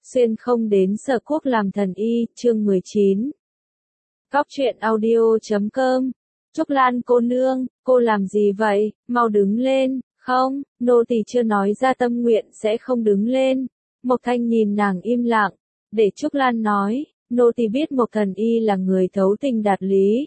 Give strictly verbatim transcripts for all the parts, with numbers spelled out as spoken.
Xuyên không đến Sở Quốc làm thần y, chương mười chín. Góc truyện audio chấm com. Trúc Lan cô nương, cô làm gì vậy, mau đứng lên, không, nô tỳ chưa nói ra tâm nguyện sẽ không đứng lên. Mộc Thanh nhìn nàng im lặng, để Trúc Lan nói, nô tỳ biết Mộc thần y là người thấu tình đạt lý.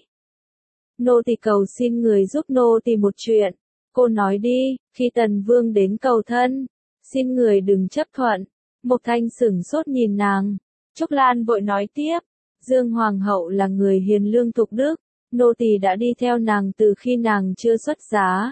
Nô tỳ cầu xin người giúp nô tỳ một chuyện, cô nói đi, khi Tần Vương đến cầu thân, xin người đừng chấp thuận. Mộc Thanh sửng sốt nhìn nàng, Trúc Lan vội nói tiếp, Dương Hoàng hậu là người hiền lương thục đức, nô tỳ đã đi theo nàng từ khi nàng chưa xuất giá.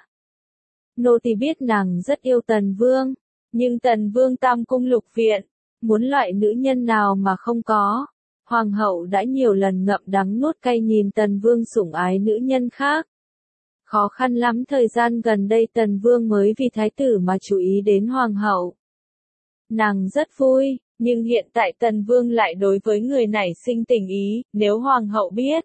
Nô tỳ biết nàng rất yêu Tần Vương, nhưng Tần Vương tam cung lục viện, muốn loại nữ nhân nào mà không có. Hoàng hậu đã nhiều lần ngậm đắng nuốt cay nhìn Tần Vương sủng ái nữ nhân khác. Khó khăn lắm thời gian gần đây Tần Vương mới vì thái tử mà chú ý đến Hoàng hậu. Nàng rất vui, nhưng hiện tại Tần Vương lại đối với người này sinh tình ý, nếu Hoàng hậu biết,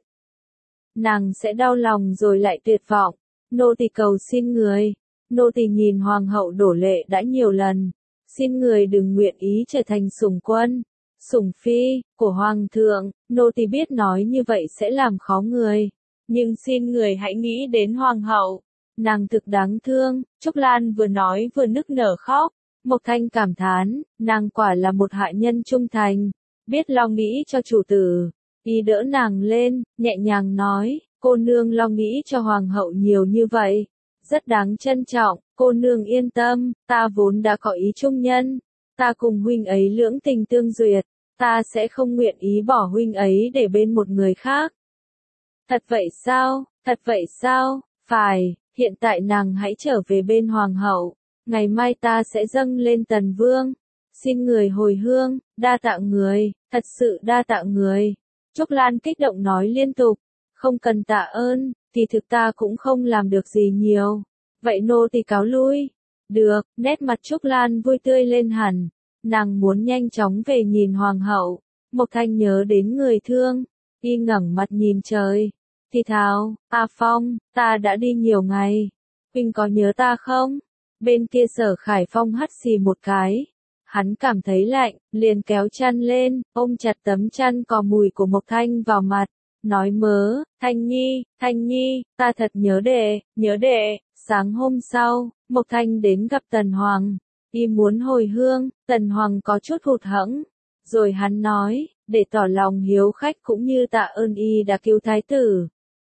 nàng sẽ đau lòng rồi lại tuyệt vọng. Nô tỳ cầu xin người, nô tỳ nhìn Hoàng hậu đổ lệ đã nhiều lần, xin người đừng nguyện ý trở thành sủng quân, sủng phi của Hoàng thượng. Nô tỳ biết nói như vậy sẽ làm khó người, nhưng xin người hãy nghĩ đến Hoàng hậu, nàng thực đáng thương. Trúc Lan vừa nói vừa nức nở khóc. Mộc Thanh cảm thán, nàng quả là một hạ nhân trung thành, biết lo nghĩ cho chủ tử. Y đỡ nàng lên, nhẹ nhàng nói, cô nương lo nghĩ cho hoàng hậu nhiều như vậy, rất đáng trân trọng, cô nương yên tâm, ta vốn đã có ý chung nhân, ta cùng huynh ấy lưỡng tình tương duyệt, ta sẽ không nguyện ý bỏ huynh ấy để bên một người khác. Thật vậy sao, thật vậy sao, phải, hiện tại nàng hãy trở về bên hoàng hậu. Ngày mai ta sẽ dâng lên Tần Vương, xin người hồi hương, đa tạ người, thật sự đa tạ người. Trúc Lan kích động nói liên tục, không cần tạ ơn, thì thực ta cũng không làm được gì nhiều. Vậy nô tỳ cáo lui. Được, nét mặt Trúc Lan vui tươi lên hẳn, nàng muốn nhanh chóng về nhìn Hoàng hậu. Mộc Thanh nhớ đến người thương, y ngẩng mặt nhìn trời, thì thào, A Phong, ta đã đi nhiều ngày, huynh có nhớ ta không? Bên kia Sở Khải Phong hắt xì một cái. Hắn cảm thấy lạnh, liền kéo chăn lên, ôm chặt tấm chăn cò mùi của Mộc Thanh vào mặt. Nói mớ, Thanh Nhi, Thanh Nhi, ta thật nhớ đệ, nhớ đệ. Sáng hôm sau, Mộc Thanh đến gặp Tần Hoàng. Y muốn hồi hương, Tần Hoàng có chút hụt hẫng. Rồi hắn nói, để tỏ lòng hiếu khách cũng như tạ ơn y đã cứu thái tử.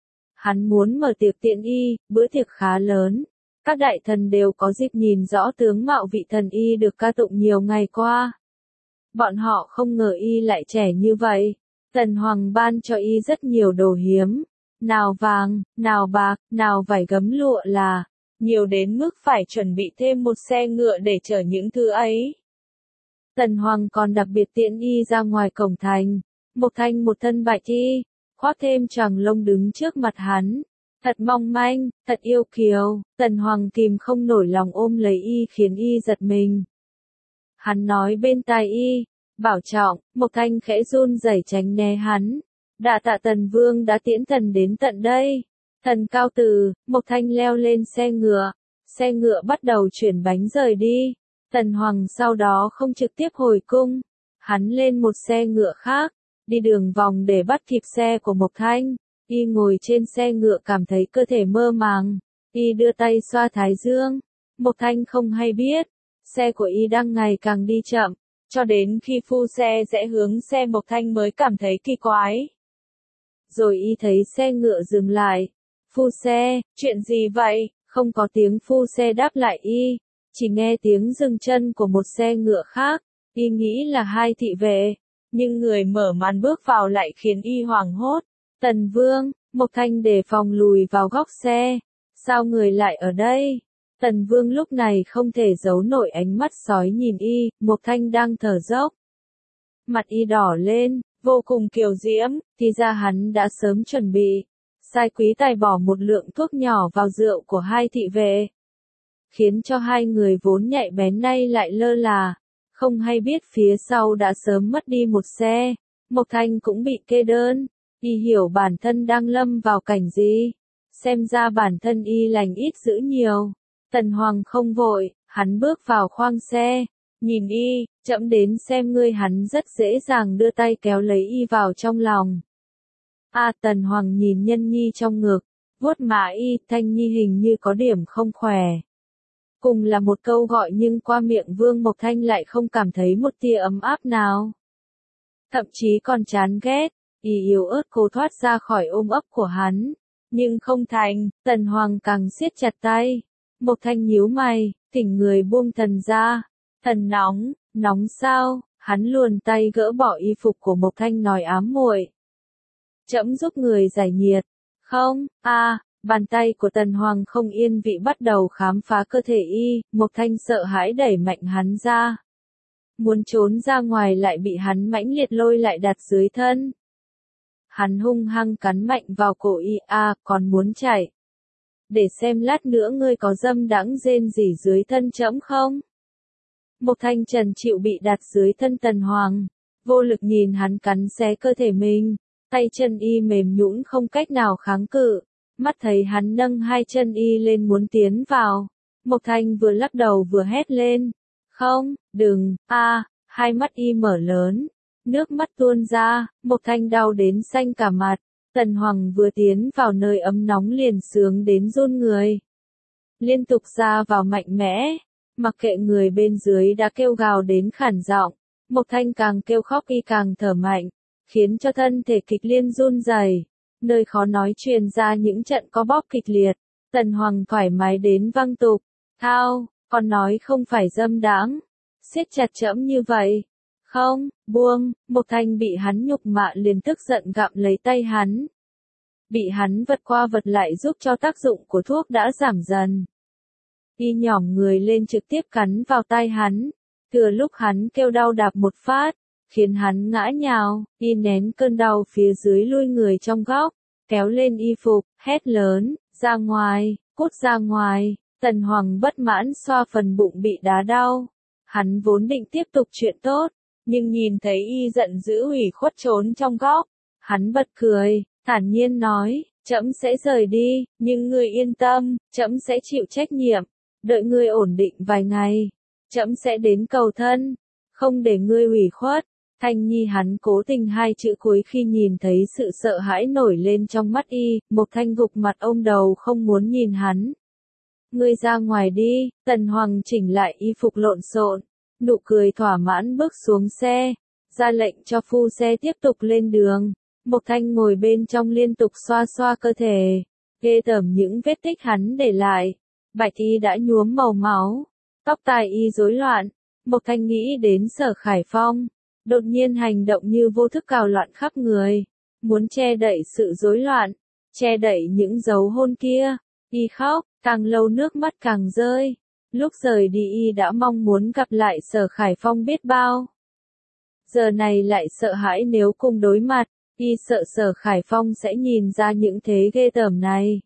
Hắn muốn mở tiệc tiện y, bữa tiệc khá lớn. Các đại thần đều có dịp nhìn rõ tướng mạo vị thần y được ca tụng nhiều ngày qua. Bọn họ không ngờ y lại trẻ như vậy. Tần Hoàng ban cho y rất nhiều đồ hiếm. Nào vàng, nào bạc, nào vải gấm lụa là. Nhiều đến mức phải chuẩn bị thêm một xe ngựa để chở những thứ ấy. Tần Hoàng còn đặc biệt tiễn y ra ngoài cổng thành. Mộc Thanh một thân bạch y, khoác thêm choàng lông đứng trước mặt hắn. Thật mong manh, thật yêu kiều, Tần Hoàng kìm không nổi lòng ôm lấy y khiến y giật mình. Hắn nói bên tai y, bảo trọng. Mộc Thanh khẽ run rẩy tránh né hắn. Đa tạ Tần Vương đã tiễn thần đến tận đây. Thần cao từ, Mộc Thanh leo lên xe ngựa. Xe ngựa bắt đầu chuyển bánh rời đi. Tần Hoàng sau đó không trực tiếp hồi cung. Hắn lên một xe ngựa khác, đi đường vòng để bắt kịp xe của Mộc Thanh. Y ngồi trên xe ngựa cảm thấy cơ thể mơ màng. Y đưa tay xoa thái dương. Mộc Thanh không hay biết. Xe của y đang ngày càng đi chậm. Cho đến khi phu xe rẽ hướng xe Mộc Thanh mới cảm thấy kỳ quái. Rồi y thấy xe ngựa dừng lại. Phu xe, chuyện gì vậy? Không có tiếng phu xe đáp lại y. Chỉ nghe tiếng dừng chân của một xe ngựa khác. Y nghĩ là hai thị vệ. Nhưng người mở màn bước vào lại khiến y hoảng hốt. Tần Vương, Mộc Thanh đề phòng lùi vào góc xe. Sao người lại ở đây? Tần Vương lúc này không thể giấu nổi ánh mắt sói nhìn y. Mộc Thanh đang thở dốc. Mặt y đỏ lên, vô cùng kiều diễm, thì ra hắn đã sớm chuẩn bị. Sai quý tài bỏ một lượng thuốc nhỏ vào rượu của hai thị vệ. Khiến cho hai người vốn nhạy bén nay lại lơ là. Không hay biết phía sau đã sớm mất đi một xe. Mộc Thanh cũng bị kê đơn. Y hiểu bản thân đang lâm vào cảnh gì. Xem ra bản thân y lành ít dữ nhiều. Tần Hoàng không vội, hắn bước vào khoang xe. Nhìn y, Trẫm đến xem ngươi. Hắn rất dễ dàng đưa tay kéo lấy y vào trong lòng. A Tần Hoàng nhìn Nhân Nhi trong ngực, vuốt má y, Thanh Nhi hình như có điểm không khỏe. Cùng là một câu gọi nhưng qua miệng Vương Mộc Thanh lại không cảm thấy một tia ấm áp nào. Thậm chí còn chán ghét, y yếu ớt cố thoát ra khỏi ôm ấp của hắn. Nhưng không thành, Tần Hoàng càng siết chặt tay. Mộc Thanh nhíu mày, thỉnh người buông thần ra. Thần nóng, nóng sao? Hắn luồn tay gỡ bỏ y phục của Mộc Thanh nói ám muội. Trẫm giúp người giải nhiệt. Không, a, à, bàn tay của Tần Hoàng không yên vị bắt đầu khám phá cơ thể y, Mộc Thanh sợ hãi đẩy mạnh hắn ra. Muốn trốn ra ngoài lại bị hắn mãnh liệt lôi lại đặt dưới thân. Hắn hung hăng cắn mạnh vào cổ y, a, à, còn muốn chạy. Để xem lát nữa ngươi có dâm đãng rên rỉ dưới thân trẫm không? Mộc Thanh Trần chịu bị đặt dưới thân Tần Hoàng, vô lực nhìn hắn cắn xé cơ thể mình, tay chân y mềm nhũn không cách nào kháng cự, mắt thấy hắn nâng hai chân y lên muốn tiến vào, Mộc Thanh vừa lắc đầu vừa hét lên, không, đừng, a, à, hai mắt y mở lớn, nước mắt tuôn ra, Mộc Thanh đau đến xanh cả mặt, Tần Hoàng vừa tiến vào nơi ấm nóng liền sướng đến run người. Liên tục ra vào mạnh mẽ. Mặc kệ người bên dưới đã kêu gào đến khản giọng, Mộc Thanh càng kêu khóc y càng thở mạnh, khiến cho thân thể kịch liên run rẩy, nơi khó nói truyền ra những trận co bóp kịch liệt. Tần Hoàng thoải mái đến văng tục, thao, còn nói không phải dâm đãng, siết chặt trẫm như vậy. Không, buông, Mộc Thanh bị hắn nhục mạ liền tức giận gặm lấy tay hắn. Bị hắn vật qua vật lại giúp cho tác dụng của thuốc đã giảm dần. Y nhỏm người lên trực tiếp cắn vào tay hắn, thừa lúc hắn kêu đau đạp một phát, khiến hắn ngã nhào, y nén cơn đau phía dưới lui người trong góc, kéo lên y phục, hét lớn, ra ngoài, cút ra ngoài, Tần Hoàng bất mãn xoa phần bụng bị đá đau, hắn vốn định tiếp tục chuyện tốt, nhưng nhìn thấy y giận dữ ủy khuất trốn trong góc, hắn bật cười, thản nhiên nói, trẫm sẽ rời đi, nhưng ngươi yên tâm, trẫm sẽ chịu trách nhiệm. Đợi ngươi ổn định vài ngày, trẫm sẽ đến cầu thân, không để ngươi ủy khuất. Thanh Nhi hắn cố tình hai chữ cuối khi nhìn thấy sự sợ hãi nổi lên trong mắt y, Mộc Thanh gục mặt ôm đầu không muốn nhìn hắn. Ngươi ra ngoài đi, Tần Hoàng chỉnh lại y phục lộn xộn, nụ cười thỏa mãn bước xuống xe, ra lệnh cho phu xe tiếp tục lên đường. Mộc Thanh ngồi bên trong liên tục xoa xoa cơ thể, ghê tởm những vết tích hắn để lại. Bạch y đã nhuốm màu máu, tóc tai y rối loạn, Mộc Thanh nghĩ đến Sở Khải Phong, đột nhiên hành động như vô thức cào loạn khắp người, muốn che đậy sự rối loạn, che đậy những dấu hôn kia, y khóc, càng lâu nước mắt càng rơi, lúc rời đi y đã mong muốn gặp lại Sở Khải Phong biết bao. Giờ này lại sợ hãi nếu cùng đối mặt, y sợ Sở Khải Phong sẽ nhìn ra những thế ghê tởm này.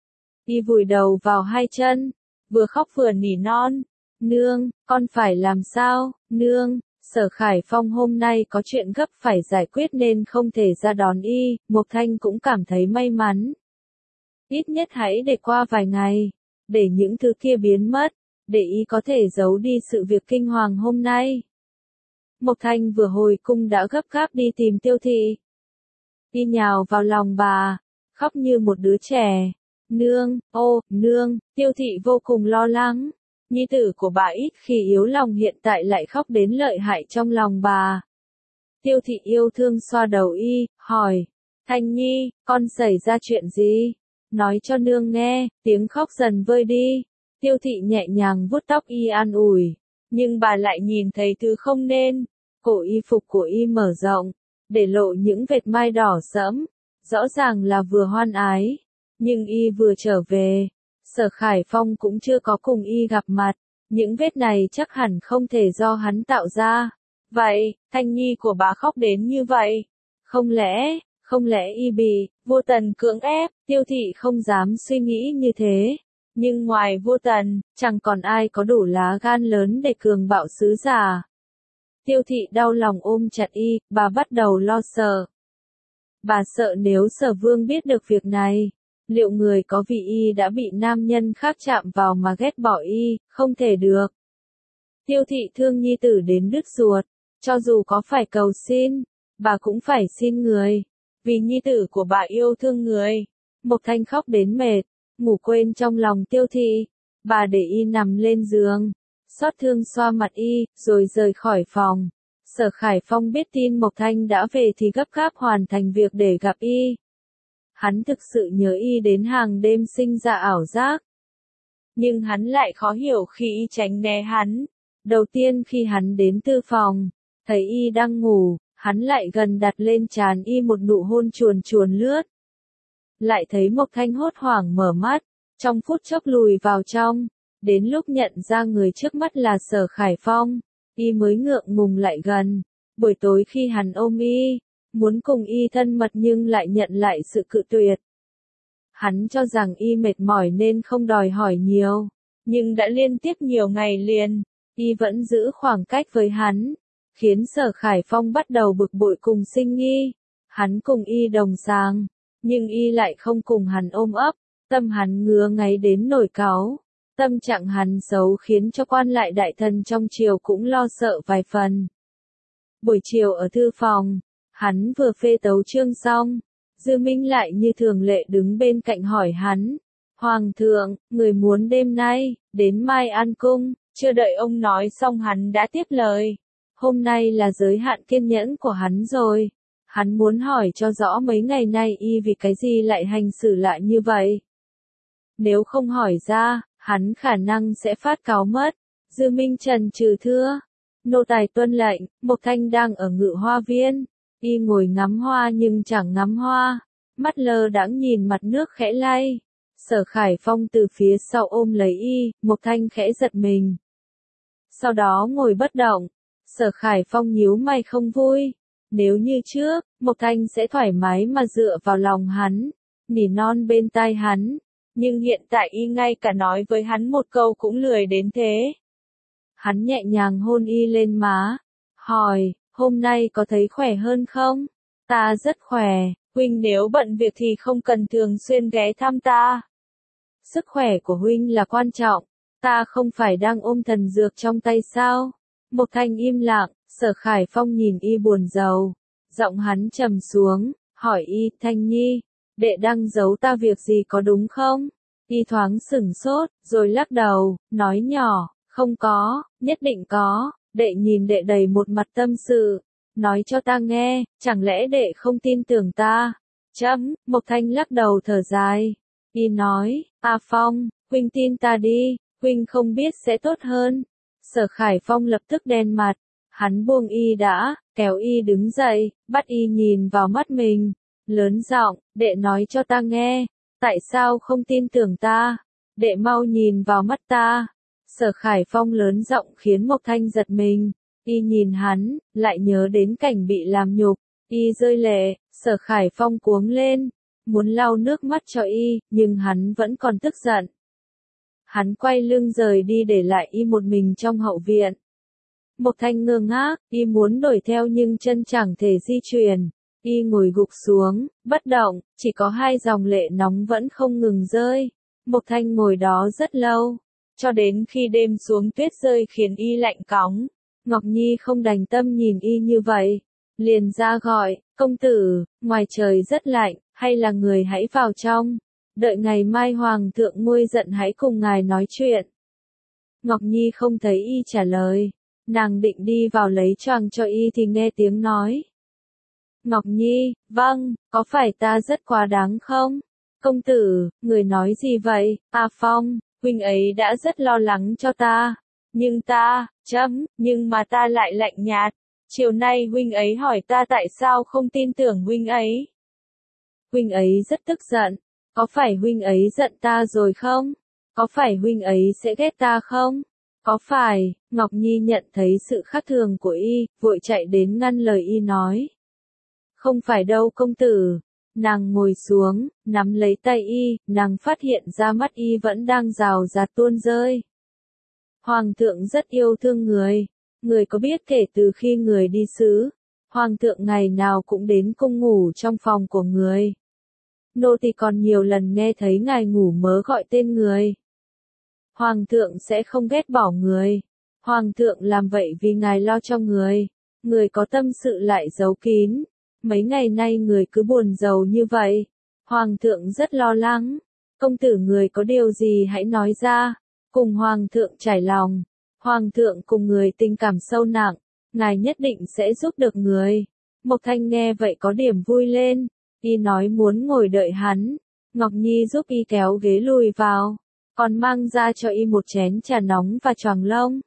Y vùi đầu vào hai chân, vừa khóc vừa nỉ non, nương, con phải làm sao, nương, Sở Khải Phong hôm nay có chuyện gấp phải giải quyết nên không thể ra đón y, Mộc Thanh cũng cảm thấy may mắn. Ít nhất hãy để qua vài ngày, để những thứ kia biến mất, để y có thể giấu đi sự việc kinh hoàng hôm nay. Mộc Thanh vừa hồi cung đã gấp gáp đi tìm Tiêu Thị. Y nhào vào lòng bà, khóc như một đứa trẻ. Nương, ô, nương, Tiêu Thị vô cùng lo lắng. Nhi tử của bà ít khi yếu lòng hiện tại lại khóc đến lợi hại trong lòng bà. Tiêu Thị yêu thương xoa đầu y, hỏi, Thanh Nhi, con xảy ra chuyện gì? Nói cho nương nghe, tiếng khóc dần vơi đi. Tiêu Thị nhẹ nhàng vuốt tóc y an ủi, nhưng bà lại nhìn thấy thứ không nên. Cổ y phục của y mở rộng, để lộ những vệt mai đỏ sẫm, rõ ràng là vừa hoan ái. Nhưng y vừa trở về, Sở Khải Phong cũng chưa có cùng y gặp mặt, những vết này chắc hẳn không thể do hắn tạo ra. Vậy, Thanh Nhi của bà khóc đến như vậy, không lẽ, không lẽ y bị Vô Tần cưỡng ép? Tiêu Thị không dám suy nghĩ như thế, nhưng ngoài Vô Tần, chẳng còn ai có đủ lá gan lớn để cường bạo sứ giả. Tiêu Thị đau lòng ôm chặt y, bà bắt đầu lo sợ. Bà sợ nếu Sở Vương biết được việc này, liệu người có vì y đã bị nam nhân khác chạm vào mà ghét bỏ y, không thể được. Tiêu thị thương nhi tử đến đứt ruột, cho dù có phải cầu xin, bà cũng phải xin người, vì nhi tử của bà yêu thương người. Mộc Thanh khóc đến mệt, ngủ quên trong lòng Tiêu thị, bà để y nằm lên giường, xót thương xoa mặt y, rồi rời khỏi phòng. Sở Khải Phong biết tin Mộc Thanh đã về thì gấp gáp hoàn thành việc để gặp y. Hắn thực sự nhớ y đến hàng đêm sinh ra ảo giác. Nhưng hắn lại khó hiểu khi y tránh né hắn. Đầu tiên khi hắn đến tư phòng, thấy y đang ngủ, hắn lại gần đặt lên trán y một nụ hôn chuồn chuồn lướt. Lại thấy Mộc Thanh hốt hoảng mở mắt, trong phút chốc lùi vào trong, đến lúc nhận ra người trước mắt là Sở Khải Phong, y mới ngượng ngùng lại gần. Buổi tối khi hắn ôm y, muốn cùng y thân mật nhưng lại nhận lại sự cự tuyệt. Hắn cho rằng y mệt mỏi nên không đòi hỏi nhiều, nhưng đã liên tiếp nhiều ngày liền, y vẫn giữ khoảng cách với hắn, khiến Sở Khải Phong bắt đầu bực bội cùng sinh nghi. Hắn cùng y đồng sáng, nhưng y lại không cùng hắn ôm ấp, tâm hắn ngứa ngáy đến nổi cáu. Tâm trạng hắn xấu khiến cho quan lại đại thần trong triều cũng lo sợ vài phần. Buổi chiều ở thư phòng, hắn vừa phê tấu chương xong, Dư Minh lại như thường lệ đứng bên cạnh hỏi hắn, Hoàng thượng, người muốn đêm nay, đến Mai An Cung. Chưa đợi ông nói xong hắn đã tiếp lời. Hôm nay là giới hạn kiên nhẫn của hắn rồi. Hắn muốn hỏi cho rõ mấy ngày nay y vì cái gì lại hành xử lại như vậy. Nếu không hỏi ra, hắn khả năng sẽ phát cáo mất. Dư Minh trần trừ thưa. Nô tài tuân lệnh. Mộc Thanh đang ở Ngự Hoa Viên. Y ngồi ngắm hoa nhưng chẳng ngắm hoa. Mắt lơ đãng nhìn mặt nước khẽ lay. Sở Khải Phong từ phía sau ôm lấy y. Mộc Thanh khẽ giật mình. Sau đó ngồi bất động. Sở Khải Phong nhíu mày không vui. Nếu như trước, Mộc Thanh sẽ thoải mái mà dựa vào lòng hắn, nỉ non bên tai hắn. Nhưng hiện tại y ngay cả nói với hắn một câu cũng lười đến thế. Hắn nhẹ nhàng hôn y lên má, hỏi, hôm nay có thấy khỏe hơn không? Ta rất khỏe, huynh nếu bận việc thì không cần thường xuyên ghé thăm ta. Sức khỏe của huynh là quan trọng, ta không phải đang ôm thần dược trong tay sao? Mộc Thanh im lặng, Sở Khải Phong nhìn y buồn rầu, giọng hắn trầm xuống, hỏi y, Thanh Nhi, đệ đang giấu ta việc gì có đúng không? Y thoáng sửng sốt, rồi lắc đầu, nói nhỏ, không có, nhất định có. Đệ nhìn đệ đầy một mặt tâm sự, nói cho ta nghe, chẳng lẽ đệ không tin tưởng ta? Chấm, Mộc Thanh lắc đầu thở dài. Y nói, A Phong, huynh tin ta đi, huynh không biết sẽ tốt hơn. Sở Khải Phong lập tức đen mặt, hắn buông y đã, kéo y đứng dậy, bắt y nhìn vào mắt mình, lớn giọng, đệ nói cho ta nghe, tại sao không tin tưởng ta? Đệ mau nhìn vào mắt ta. Sở Khải Phong lớn giọng khiến Mộc Thanh giật mình, y nhìn hắn, lại nhớ đến cảnh bị làm nhục, y rơi lệ. Sở Khải Phong cuống lên, muốn lau nước mắt cho y, nhưng hắn vẫn còn tức giận. Hắn quay lưng rời đi để lại y một mình trong hậu viện. Mộc Thanh ngơ ngác, y muốn đuổi theo nhưng chân chẳng thể di chuyển. Y ngồi gục xuống, bất động, chỉ có hai dòng lệ nóng vẫn không ngừng rơi. Mộc Thanh ngồi đó rất lâu, cho đến khi đêm xuống tuyết rơi khiến y lạnh cóng. Ngọc Nhi không đành tâm nhìn y như vậy, liền ra gọi, công tử, ngoài trời rất lạnh, hay là người hãy vào trong, đợi ngày mai hoàng thượng nguôi giận hãy cùng ngài nói chuyện. Ngọc Nhi không thấy y trả lời, nàng định đi vào lấy choàng cho y thì nghe tiếng nói. Ngọc Nhi, vâng, có phải ta rất quá đáng không? Công tử, người nói gì vậy? A Phong, huynh ấy đã rất lo lắng cho ta. Nhưng ta, chấm, nhưng mà ta lại lạnh nhạt. Chiều nay huynh ấy hỏi ta tại sao không tin tưởng huynh ấy. Huynh ấy rất tức giận. Có phải huynh ấy giận ta rồi không? Có phải huynh ấy sẽ ghét ta không? Có phải? Ngọc Nhi nhận thấy sự khác thường của y, vội chạy đến ngăn lời y nói. Không phải đâu công tử. Nàng ngồi xuống, nắm lấy tay y, nàng phát hiện ra mắt y vẫn đang rào rạt tuôn rơi. Hoàng thượng rất yêu thương người. Người có biết kể từ khi người đi sứ, Hoàng thượng ngày nào cũng đến cung ngủ trong phòng của người. Nô tỳ còn nhiều lần nghe thấy ngài ngủ mớ gọi tên người. Hoàng thượng sẽ không ghét bỏ người. Hoàng thượng làm vậy vì ngài lo cho người, người có tâm sự lại giấu kín. Mấy ngày nay người cứ buồn rầu như vậy. Hoàng thượng rất lo lắng. Công tử người có điều gì hãy nói ra. Cùng Hoàng thượng trải lòng. Hoàng thượng cùng người tình cảm sâu nặng. Ngài nhất định sẽ giúp được người. Mộc Thanh nghe vậy có điểm vui lên. Y nói muốn ngồi đợi hắn. Ngọc Nhi giúp y kéo ghế lùi vào. Còn mang ra cho y một chén trà nóng và choàng lông.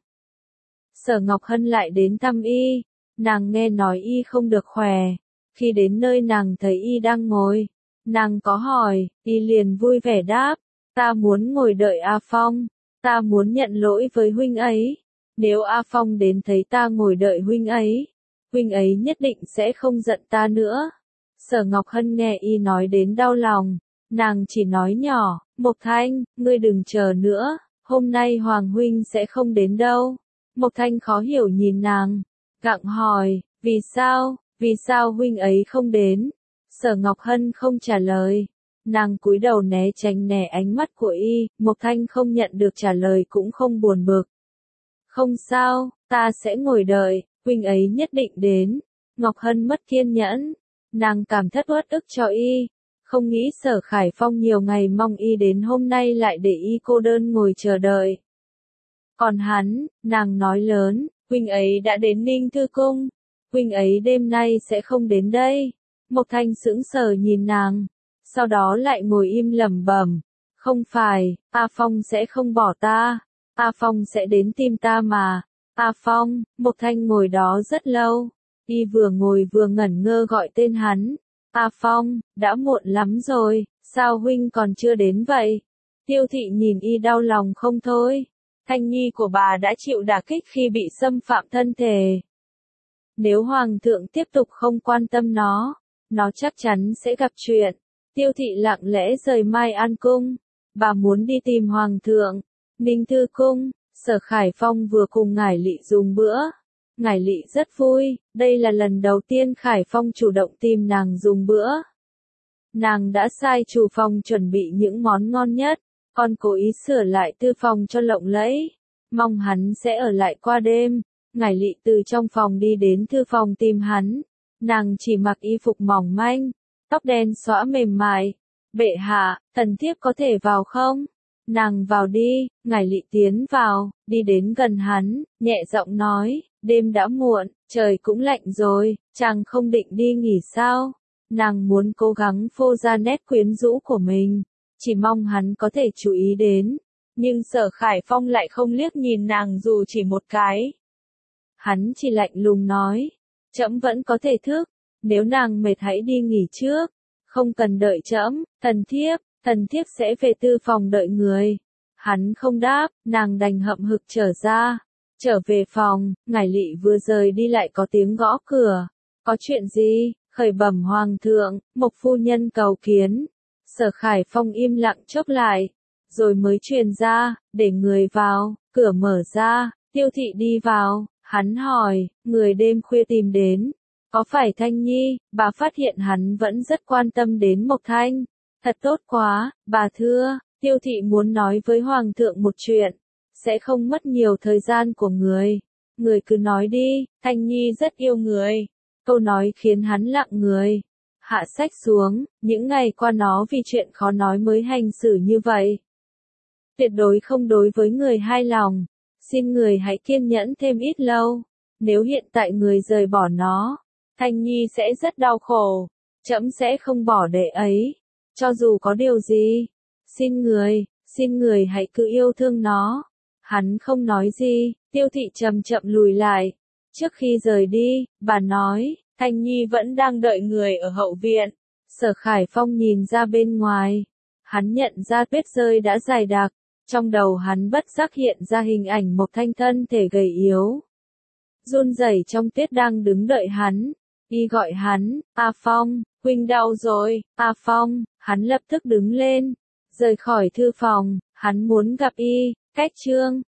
Sở Ngọc Hân lại đến thăm y. Nàng nghe nói y không được khỏe. Khi đến nơi nàng thấy y đang ngồi. Nàng có hỏi, y liền vui vẻ đáp. Ta muốn ngồi đợi A Phong. Ta muốn nhận lỗi với huynh ấy. Nếu A Phong đến thấy ta ngồi đợi huynh ấy, huynh ấy nhất định sẽ không giận ta nữa. Sở Ngọc Hân nghe y nói đến đau lòng. Nàng chỉ nói nhỏ, Mộc Thanh, ngươi đừng chờ nữa. Hôm nay Hoàng huynh sẽ không đến đâu. Mộc Thanh khó hiểu nhìn nàng. Gặng hỏi, vì sao, vì sao huynh ấy không đến? Sở Ngọc Hân không trả lời. Nàng cúi đầu né tránh né ánh mắt của y. Mộc Thanh không nhận được trả lời cũng không buồn bực. Không sao, ta sẽ ngồi đợi, huynh ấy nhất định đến. Ngọc Hân mất kiên nhẫn. Nàng cảm thất uất ức cho y. Không nghĩ Sở Khải Phong nhiều ngày mong y đến hôm nay lại để y cô đơn ngồi chờ đợi. Còn hắn, nàng nói lớn, huynh ấy đã đến Ninh Thư Cung. Huynh ấy đêm nay sẽ không đến đây. Mộc Thanh sững sờ nhìn nàng. Sau đó lại ngồi im lẩm bẩm. Không phải, A Phong sẽ không bỏ ta. A Phong sẽ đến tìm ta mà. A Phong, Mộc Thanh ngồi đó rất lâu. Y vừa ngồi vừa ngẩn ngơ gọi tên hắn. A Phong, đã muộn lắm rồi, sao huynh còn chưa đến vậy? Tiêu Thị nhìn y đau lòng không thôi. Thanh nhi của bà đã chịu đả kích khi bị xâm phạm thân thể. Nếu Hoàng thượng tiếp tục không quan tâm nó, nó chắc chắn sẽ gặp chuyện. Tiêu Thị lặng lẽ rời Mai An Cung. Bà muốn đi tìm Hoàng thượng. Ninh Thư Cung, Sở Khải Phong vừa cùng Ngải Lị dùng bữa. Ngải Lị rất vui, đây là lần đầu tiên Khải Phong chủ động tìm nàng dùng bữa. Nàng đã sai chủ phòng chuẩn bị những món ngon nhất, còn cố ý sửa lại tư phòng cho lộng lẫy, mong hắn sẽ ở lại qua đêm. Ngải Lị từ trong phòng đi đến thư phòng tìm hắn, nàng chỉ mặc y phục mỏng manh, tóc đen xõa mềm mại. Bệ hạ, thần thiếp có thể vào không? Nàng vào đi. Ngải Lị tiến vào, đi đến gần hắn, nhẹ giọng nói, đêm đã muộn, trời cũng lạnh rồi, chàng không định đi nghỉ sao? Nàng muốn cố gắng phô ra nét quyến rũ của mình, chỉ mong hắn có thể chú ý đến. Nhưng Sở Khải Phong lại không liếc nhìn nàng dù chỉ một cái. Hắn chỉ lạnh lùng nói, trẫm vẫn có thể thức, nếu nàng mệt hãy đi nghỉ trước, không cần đợi trẫm, thần thiếp, thần thiếp sẽ về tư phòng đợi người. Hắn không đáp, nàng đành hậm hực trở ra. Trở về phòng, Ngải Lị vừa rời đi lại có tiếng gõ cửa. Có chuyện gì? Khởi bẩm Hoàng thượng, Mộc phu nhân cầu kiến. Sở Khải Phong im lặng chốc lại, rồi mới truyền ra, để người vào. Cửa mở ra, Tiêu Thị đi vào. Hắn hỏi, người đêm khuya tìm đến, có phải Thanh Nhi? Bà phát hiện hắn vẫn rất quan tâm đến Mộc Thanh. Thật tốt quá, bà thưa. Tiêu Thị muốn nói với Hoàng thượng một chuyện, sẽ không mất nhiều thời gian của người. Người cứ nói đi, Thanh Nhi rất yêu người. Câu nói khiến hắn lặng người. Hạ sách xuống, những ngày qua nó vì chuyện khó nói mới hành xử như vậy. Tuyệt đối không đối với người hai lòng. Xin người hãy kiên nhẫn thêm ít lâu. Nếu hiện tại người rời bỏ nó, Thanh Nhi sẽ rất đau khổ. Trẫm sẽ không bỏ đệ ấy. Cho dù có điều gì. Xin người, xin người hãy cứ yêu thương nó. Hắn không nói gì, Tiêu Thị chậm chậm lùi lại. Trước khi rời đi, bà nói, Thanh Nhi vẫn đang đợi người ở hậu viện. Sở Khải Phong nhìn ra bên ngoài. Hắn nhận ra tuyết rơi đã dày đặc. Trong đầu hắn bất giác hiện ra hình ảnh Mộc Thanh thân thể gầy yếu. Run rẩy trong tuyết đang đứng đợi hắn. Y gọi hắn, A Phong, huynh đau rồi, A Phong. Hắn lập tức đứng lên, rời khỏi thư phòng. Hắn muốn gặp y. Cách chương